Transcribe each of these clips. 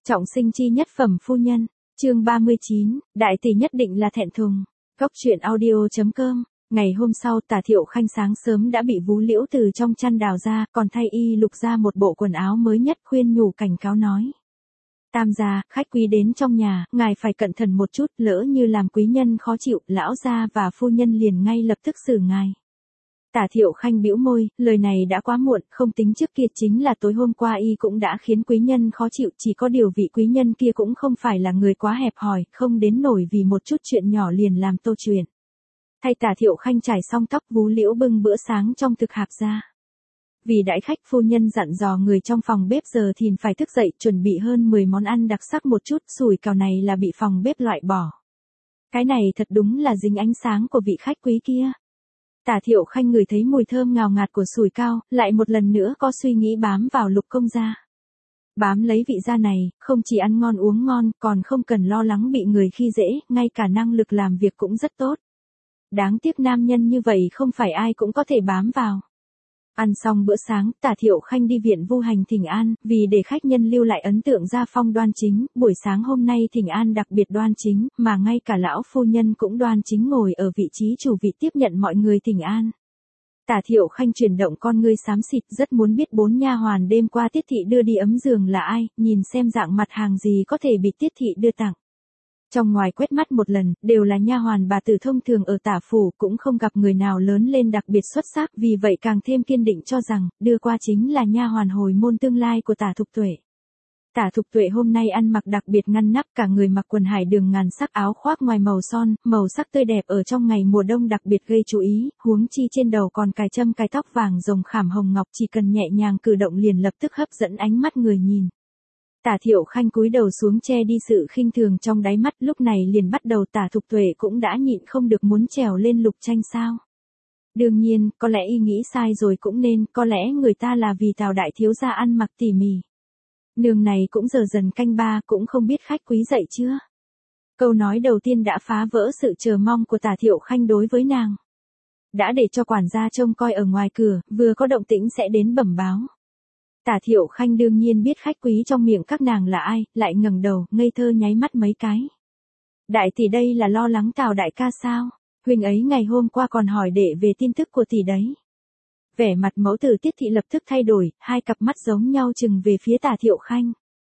Trọng sinh chi nhất phẩm phu nhân, chương 39, đại tỷ nhất định là thẹn thùng. Góc truyện audio.com. Ngày hôm sau Tả Thiệu Khanh sáng sớm đã bị Vú Liễu từ trong chăn đào ra, còn thay y lục ra một bộ quần áo mới nhất, khuyên nhủ cảnh cáo nói. Tam gia, khách quý đến trong nhà, ngài phải cẩn thận một chút, lỡ như làm quý nhân khó chịu, lão gia và phu nhân liền ngay lập tức xử ngài. Tả Thiệu Khanh bĩu môi, lời này đã quá muộn, không tính trước kia chính là tối hôm qua y cũng đã khiến quý nhân khó chịu, chỉ có điều vị quý nhân kia cũng không phải là người quá hẹp hòi, không đến nổi vì một chút chuyện nhỏ liền làm tô chuyện. Thay Tả Thiệu Khanh chải xong tóc, Vú Liễu bưng bữa sáng trong thực hạp ra. Vì đãi khách, phu nhân dặn dò người trong phòng bếp giờ thìn phải thức dậy chuẩn bị hơn 10 món ăn đặc sắc một chút, sủi cảo này là bị phòng bếp loại bỏ. Cái này thật đúng là dính ánh sáng của vị khách quý kia. Tả Thiệu Khanh ngửi thấy mùi thơm ngào ngạt của sủi cảo, lại một lần nữa có suy nghĩ bám vào Lục công gia. Bám lấy vị gia này, không chỉ ăn ngon uống ngon, còn không cần lo lắng bị người khi dễ, ngay cả năng lực làm việc cũng rất tốt. Đáng tiếc nam nhân như vậy không phải ai cũng có thể bám vào. Ăn xong bữa sáng, Tả Thiệu Khanh đi viện Vu Hành thỉnh an, vì để khách nhân lưu lại ấn tượng gia phong đoan chính, buổi sáng hôm nay thỉnh an đặc biệt đoan chính, mà ngay cả lão phu nhân cũng đoan chính ngồi ở vị trí chủ vị tiếp nhận mọi người thỉnh an. Tả Thiệu Khanh chuyển động con ngươi xám xịt, rất muốn biết 4 nha hoàn đêm qua Tiết thị đưa đi ấm giường là ai, nhìn xem dạng mặt hàng gì có thể bị Tiết thị đưa tặng. Trong ngoài quét mắt một lần, đều là nha hoàn bà tử thông thường ở Tả phủ, cũng không gặp người nào lớn lên đặc biệt xuất sắc, vì vậy càng thêm kiên định cho rằng, đưa qua chính là nha hoàn hồi môn tương lai của Tả Thục Tuệ. Tả Thục Tuệ hôm nay ăn mặc đặc biệt ngăn nắp, cả người mặc quần hải đường ngàn sắc, áo khoác ngoài màu son, màu sắc tươi đẹp ở trong ngày mùa đông đặc biệt gây chú ý, huống chi trên đầu còn cài châm cài tóc vàng rồng khảm hồng ngọc, chỉ cần nhẹ nhàng cử động liền lập tức hấp dẫn ánh mắt người nhìn. Tả Thiệu Khanh cúi đầu xuống che đi sự khinh thường trong đáy mắt, lúc này liền bắt đầu Tả Thục Tuệ cũng đã nhịn không được muốn trèo lên Lục Tranh sao. Đương nhiên, có lẽ y nghĩ sai rồi cũng nên, có lẽ người ta là vì Tào đại thiếu gia ăn mặc tỉ mỉ. Nương này cũng giờ dần canh ba, cũng không biết khách quý dậy chưa. Câu nói đầu tiên đã phá vỡ sự chờ mong của Tả Thiệu Khanh đối với nàng. Đã để cho quản gia trông coi ở ngoài cửa, vừa có động tĩnh sẽ đến bẩm báo. Tả Thiệu Khanh đương nhiên biết khách quý trong miệng các nàng là ai, lại ngẩng đầu, ngây thơ nháy mắt mấy cái. Đại tỷ đây là lo lắng Tào đại ca sao? Huynh ấy ngày hôm qua còn hỏi đệ về tin tức của tỷ đấy. Vẻ mặt mẫu tử Tiết thị lập tức thay đổi, hai cặp mắt giống nhau chừng về phía Tả Thiệu Khanh.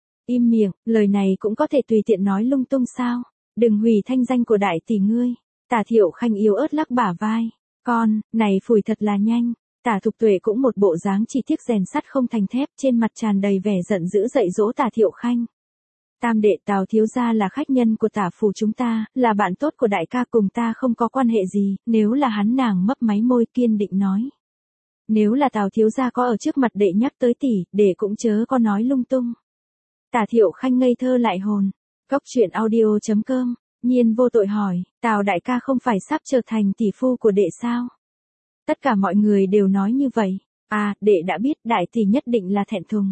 Im miệng, lời này cũng có thể tùy tiện nói lung tung sao? Đừng hủy thanh danh của đại tỷ ngươi. Tả Thiệu Khanh yếu ớt lắc bả vai. Con, này phủi thật là nhanh. Tả Thục Tuệ cũng một bộ dáng chỉ tiếc rèn sắt không thành thép, trên mặt tràn đầy vẻ giận dữ dạy dỗ Tả Thiệu Khanh. Tam đệ Tào thiếu gia là khách nhân của Tả phủ chúng ta, là bạn tốt của đại ca, cùng ta không có quan hệ gì, nếu là hắn, nàng mấp máy môi kiên định nói. Nếu là Tào thiếu gia có ở trước mặt đệ nhắc tới tỷ, đệ cũng chớ có nói lung tung. Tả Thiệu Khanh ngây thơ lại hồn. Góc truyện audio.com. Nhiên vô tội hỏi, Tào đại ca không phải sắp trở thành tỷ phu của đệ sao? Tất cả mọi người đều nói như vậy. À, đệ đã biết, đại tỷ nhất định là thẹn thùng.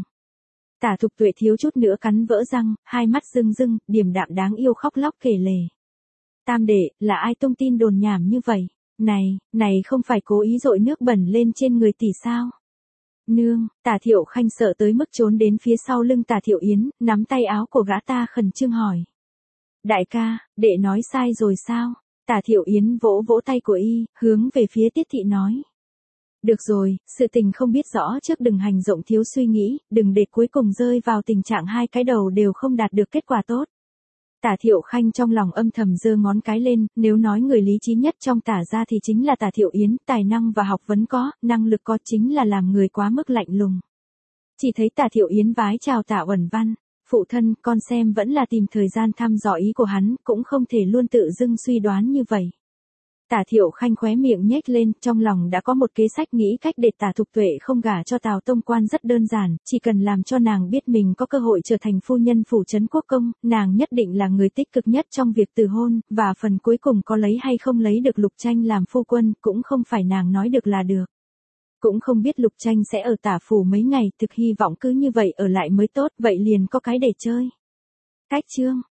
Tả Thục Tuệ thiếu chút nữa cắn vỡ răng, hai mắt rưng rưng, điềm đạm đáng yêu khóc lóc kể lể. Tam đệ, là ai tung tin đồn nhảm như vậy? Này không phải cố ý dội nước bẩn lên trên người tỷ sao? Nương, Tả Thiệu Khanh sợ tới mức trốn đến phía sau lưng Tả Thiệu Yến, nắm tay áo của gã ta khẩn trương hỏi. Đại ca, đệ nói sai rồi sao? Tả Thiệu Yến vỗ vỗ tay của y, hướng về phía Tiết thị nói. Được rồi, sự tình không biết rõ trước đừng hành động thiếu suy nghĩ, đừng để cuối cùng rơi vào tình trạng hai cái đầu đều không đạt được kết quả tốt. Tả Thiệu Khanh trong lòng âm thầm giơ ngón cái lên, nếu nói người lý trí nhất trong Tả gia thì chính là Tả Thiệu Yến, tài năng và học vấn có, năng lực có, chính là làm người quá mức lạnh lùng. Chỉ thấy Tả Thiệu Yến vái chào Tả Uẩn Văn. Phụ thân, con xem vẫn là tìm thời gian thăm dò ý của hắn, cũng không thể luôn tự dưng suy đoán như vậy. Tả Thiệu Khanh khóe miệng nhếch lên, trong lòng đã có một kế sách nghĩ cách để Tả Thục Tuệ không gả cho Tào Tông Quan rất đơn giản, chỉ cần làm cho nàng biết mình có cơ hội trở thành phu nhân phủ trấn quốc công, nàng nhất định là người tích cực nhất trong việc từ hôn, và phần cuối cùng có lấy hay không lấy được Lục Tranh làm phu quân, cũng không phải nàng nói được là được. Cũng không biết Lục Tranh sẽ ở Tả phủ mấy ngày, thực hy vọng cứ như vậy ở lại mới tốt, vậy liền có cái để chơi. Cách chương.